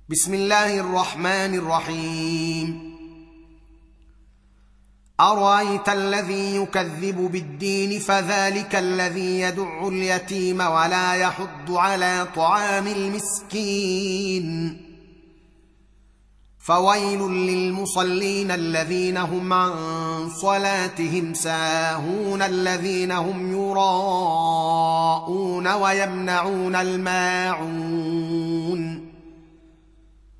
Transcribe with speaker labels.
Speaker 1: بسم الله الرحمن الرحيم. أرأيت الذي يكذب بالدين فذلك الذي يدع اليتيم ولا يحض على طعام المسكين. فويل للمصلين الذين هم عن صلاتهم ساهون الذين هم يراءون ويمنعون الماعون.